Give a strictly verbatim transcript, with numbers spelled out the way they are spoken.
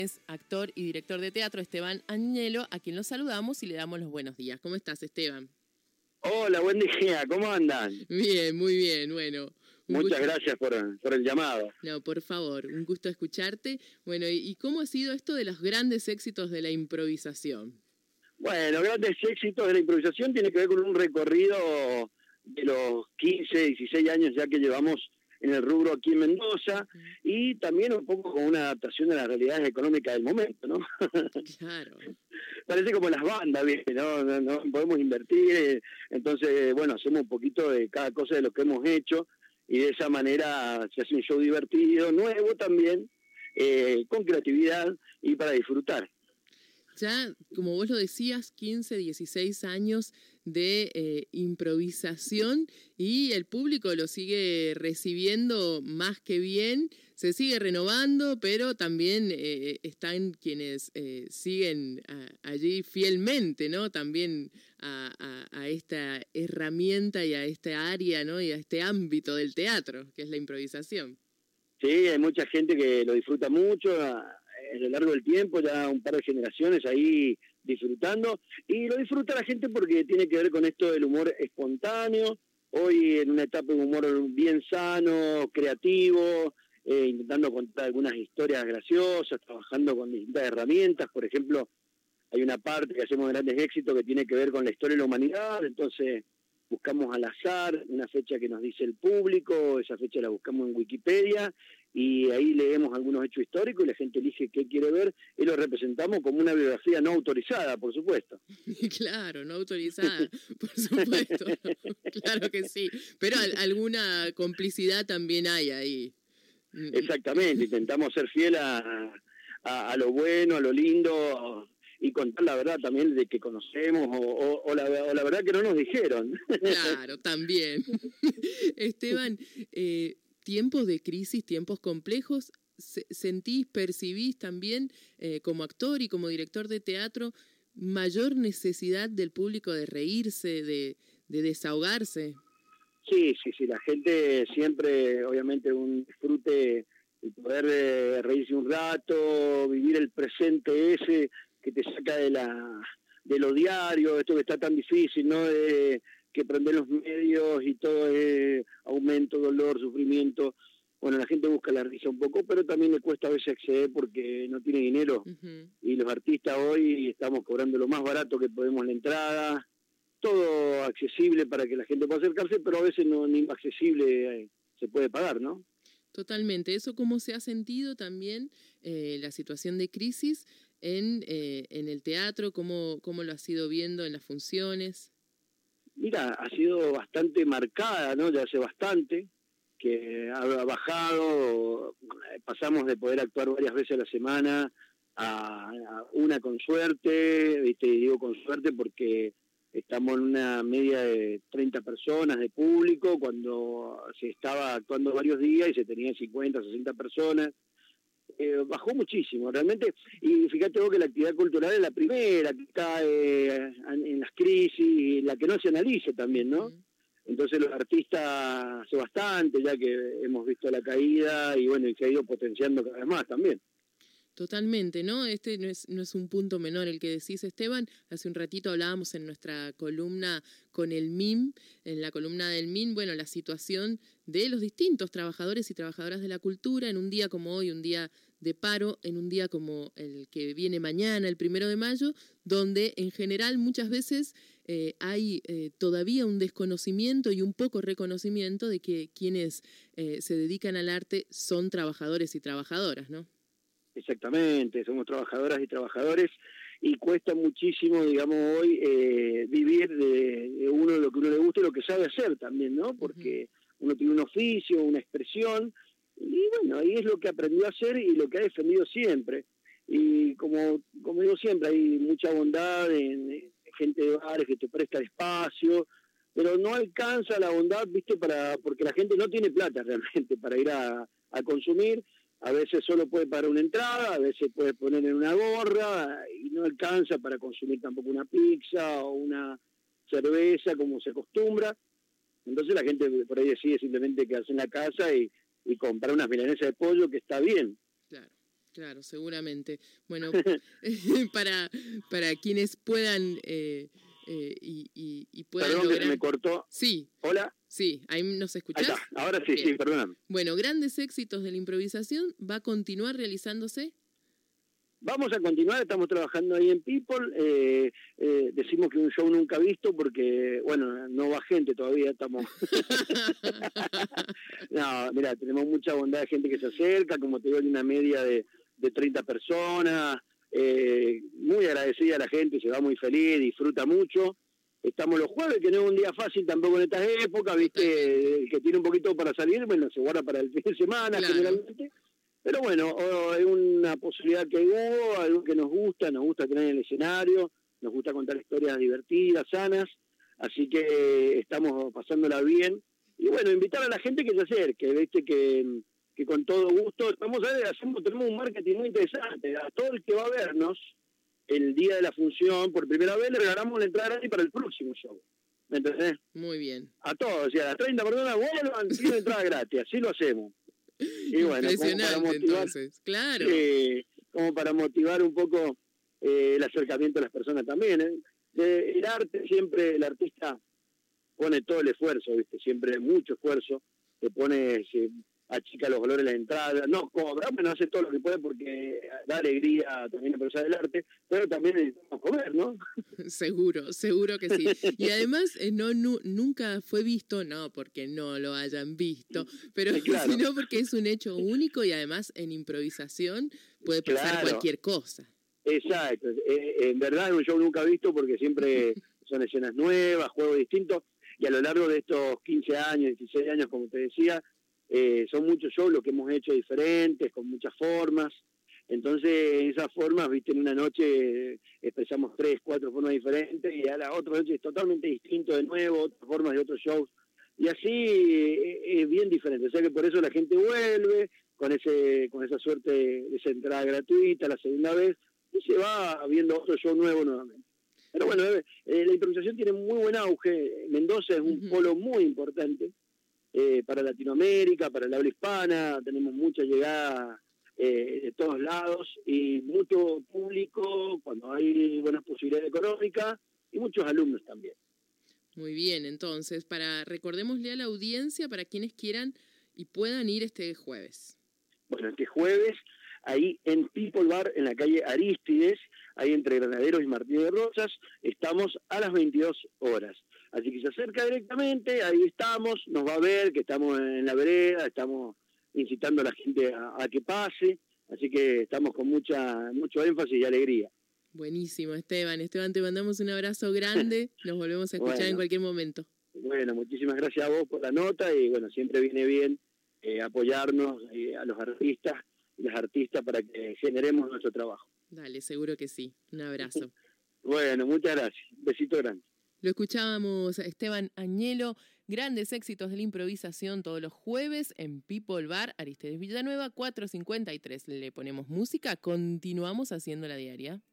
Es actor y director de teatro Esteban Agnello, a quien los saludamos y le damos los buenos días. ¿Cómo estás, Esteban? Hola, buen día, ¿cómo andan? Bien, muy bien, bueno. Muchas gusto. gracias por, por el llamado. No, por favor, un gusto escucharte. Bueno, ¿y, y cómo ha sido esto de los grandes éxitos de la improvisación? Bueno, grandes éxitos de la improvisación tiene que ver con un recorrido de los quince, dieciséis años ya que llevamos en el rubro aquí en Mendoza, mm. y también un poco con una adaptación a las realidades económicas del momento, ¿no? Claro. Parece como las bandas, ¿viste? ¿No? No, no podemos invertir, entonces, bueno, hacemos un poquito de cada cosa de lo que hemos hecho, y de esa manera se hace un show divertido, nuevo también, eh, con creatividad y para disfrutar. Ya, como vos lo decías, quince, dieciséis años de eh, improvisación y el público lo sigue recibiendo más que bien, se sigue renovando, pero también eh, están quienes eh, siguen a, allí fielmente, ¿no? También a, a, a esta herramienta y a esta área, ¿no? Y a este ámbito del teatro, que es la improvisación. Sí, hay mucha gente que lo disfruta mucho a, a lo largo del tiempo, ya un par de generaciones ahí disfrutando, y lo disfruta la gente porque tiene que ver con esto del humor espontáneo, hoy en una etapa de humor bien sano, creativo, eh, intentando contar algunas historias graciosas, trabajando con distintas herramientas. Por ejemplo, hay una parte que hacemos grandes éxitos que tiene que ver con la historia de la humanidad, entonces buscamos al azar una fecha que nos dice el público, esa fecha la buscamos en Wikipedia, y ahí leemos algunos hechos históricos y la gente elige qué quiere ver y lo representamos como una biografía no autorizada, por supuesto. Claro, no autorizada, por supuesto, claro que sí, pero alguna complicidad también hay ahí. Exactamente, intentamos ser fiel a, a, a lo bueno, a lo lindo, y contar la verdad también de que conocemos o, o, o, la, o la verdad que no nos dijeron. Claro, también. Esteban, eh, tiempos de crisis, tiempos complejos, ¿sentís, percibís también eh, como actor y como director de teatro mayor necesidad del público de reírse, de, de desahogarse? Sí, sí, sí, la gente siempre, obviamente, un disfrute, el poder eh, reírse un rato, vivir el presente ese que te saca de la de lo diario, esto que está tan difícil, ¿no? De que prender los medios y todo es aumento, dolor, sufrimiento. Bueno, la gente busca la risa un poco, pero también le cuesta a veces acceder porque no tiene dinero. Uh-huh. Y los artistas hoy estamos cobrando lo más barato que podemos la entrada, todo accesible para que la gente pueda acercarse, pero a veces no ni accesible eh, se puede pagar, ¿no? Totalmente. ¿Eso cómo se ha sentido también eh, la situación de crisis en, eh, en el teatro? ¿Cómo, ¿Cómo lo has ido viendo en las funciones? Mira, ha sido bastante marcada, ¿no? Ya hace bastante que ha bajado, pasamos de poder actuar varias veces a la semana a, a una con suerte, ¿viste? Y digo con suerte porque estamos en una media de treinta personas de público, cuando se estaba actuando varios días y se tenían cincuenta, sesenta personas. Eh, bajó muchísimo, realmente, y fíjate vos que la actividad cultural es la primera que cae en, en las crisis, la que no se analiza también, ¿no? Uh-huh. Entonces los artistas hace bastante, ya que hemos visto la caída, y bueno, y se ha ido potenciando cada vez más también. Totalmente, ¿no? Este no es, no es un punto menor el que decís, Esteban. Hace un ratito hablábamos en nuestra columna con el M I M, en la columna del M I M, bueno, la situación de los distintos trabajadores y trabajadoras de la cultura en un día como hoy, un día de paro, en un día como el que viene mañana, el primero de mayo, donde en general muchas veces eh, hay eh, todavía un desconocimiento y un poco reconocimiento de que quienes eh, se dedican al arte son trabajadores y trabajadoras, ¿no? Exactamente, somos trabajadoras y trabajadores, y cuesta muchísimo, digamos, hoy eh, vivir de, de uno lo que uno le gusta y lo que sabe hacer también, ¿no? Porque uh-huh. uno tiene un oficio, una expresión, y bueno, ahí es lo que aprendió a hacer y lo que ha defendido siempre. Y como, como digo siempre, hay mucha bondad en, en gente de bares que te presta espacio, pero no alcanza la bondad, ¿viste? Para porque la gente no tiene plata realmente para ir a, a consumir. A veces solo puede pagar una entrada, a veces puede poner en una gorra y no alcanza para consumir tampoco una pizza o una cerveza como se acostumbra. Entonces la gente por ahí decide simplemente quedarse en la casa y, y comprar unas milanesas de pollo, que está bien. Claro. Claro, seguramente. Bueno, para, para quienes puedan eh, eh, y, y, y puedan Perdón, lograr... que se me cortó. Sí. ¿Hola? Sí, ¿ahí nos escuchás? Ahí está. Ahora sí, Bien. sí, perdóname. Bueno, grandes éxitos de la improvisación, ¿va a continuar realizándose? Vamos a continuar, estamos trabajando ahí en People, eh, eh, decimos que un show nunca visto porque, bueno, no va gente todavía, estamos... No, mira, tenemos mucha bondad de gente que se acerca, como te digo, hay una media de, de treinta personas, eh, muy agradecida a la gente, se va muy feliz, disfruta mucho. Estamos los jueves, que no es un día fácil tampoco en estas épocas, viste, el que tiene un poquito para salir, bueno, se guarda para el fin de semana, claro, generalmente. Pero bueno, oh, es una posibilidad que hubo, algo que nos gusta, nos gusta tener en el escenario, nos gusta contar historias divertidas, sanas, así que estamos pasándola bien. Y bueno, invitar a la gente que se acerque, viste, que, que con todo gusto, vamos a ver, hacemos, tenemos un marketing muy interesante, a todo el que va a vernos el día de la función, por primera vez le regalamos la entrada gratis para el próximo show, ¿me entendés? Muy bien. A todos, o sea, a las treinta personas vuelvan, tienen entrada gratis, así lo hacemos. Y bueno, impresionante, como para motivar, entonces, claro. Eh, como para motivar un poco eh, el acercamiento a las personas también. ¿eh? De, el arte, siempre el artista pone todo el esfuerzo, ¿viste? Siempre mucho esfuerzo, se pone, se achica los valores de la entrada, no cobra, pero hace todo lo que puede porque da alegría también a la persona del arte, pero también necesitamos comer, ¿no? Seguro, seguro que sí. Y además, eh, no nu, nunca fue visto, no porque no lo hayan visto, pero claro, sino porque es un hecho único y además en improvisación puede pasar claro, cualquier cosa. Exacto, eh, en verdad es un show nunca visto porque siempre son escenas nuevas, juegos distintos, y a lo largo de estos quince años, dieciséis años, como te decía, eh, son muchos shows los que hemos hecho diferentes, con muchas formas. Entonces, esas formas, viste, en una noche expresamos tres, cuatro formas diferentes, y a la otra noche es totalmente distinto de nuevo, otras formas de otros shows, y así es bien diferente. O sea que por eso la gente vuelve con ese con esa suerte de esa entrada gratuita la segunda vez, y se va viendo otro show nuevo nuevamente. Pero bueno, eh, la improvisación tiene muy buen auge. Mendoza es un uh-huh. polo muy importante eh, para Latinoamérica, para el habla hispana, tenemos mucha llegada eh, de todos lados y mucho público cuando hay buenas posibilidades económicas y muchos alumnos también. Muy bien, entonces, para recordémosle a la audiencia para quienes quieran y puedan ir este jueves. Bueno, este jueves, ahí en People Bar, en la calle Arístides, ahí entre Granaderos y Martínez de Rosas, estamos a las veintidós horas. Así que se acerca directamente, ahí estamos, nos va a ver que estamos en la vereda, estamos incitando a la gente a, a que pase, así que estamos con mucha mucho énfasis y alegría. Buenísimo, Esteban. Esteban, te mandamos un abrazo grande, nos volvemos a escuchar bueno, en cualquier momento. Bueno, muchísimas gracias a vos por la nota y bueno, siempre viene bien eh, apoyarnos eh, a los artistas y las artistas para que generemos nuestro trabajo. Dale, seguro que sí. Un abrazo. Bueno, muchas gracias. Un besito grande. Lo escuchábamos a Esteban Añelo, grandes éxitos de la improvisación todos los jueves en People Bar, Arístides Villanueva, cuatrocientos cincuenta y tres. Le ponemos música, continuamos haciendo la diaria.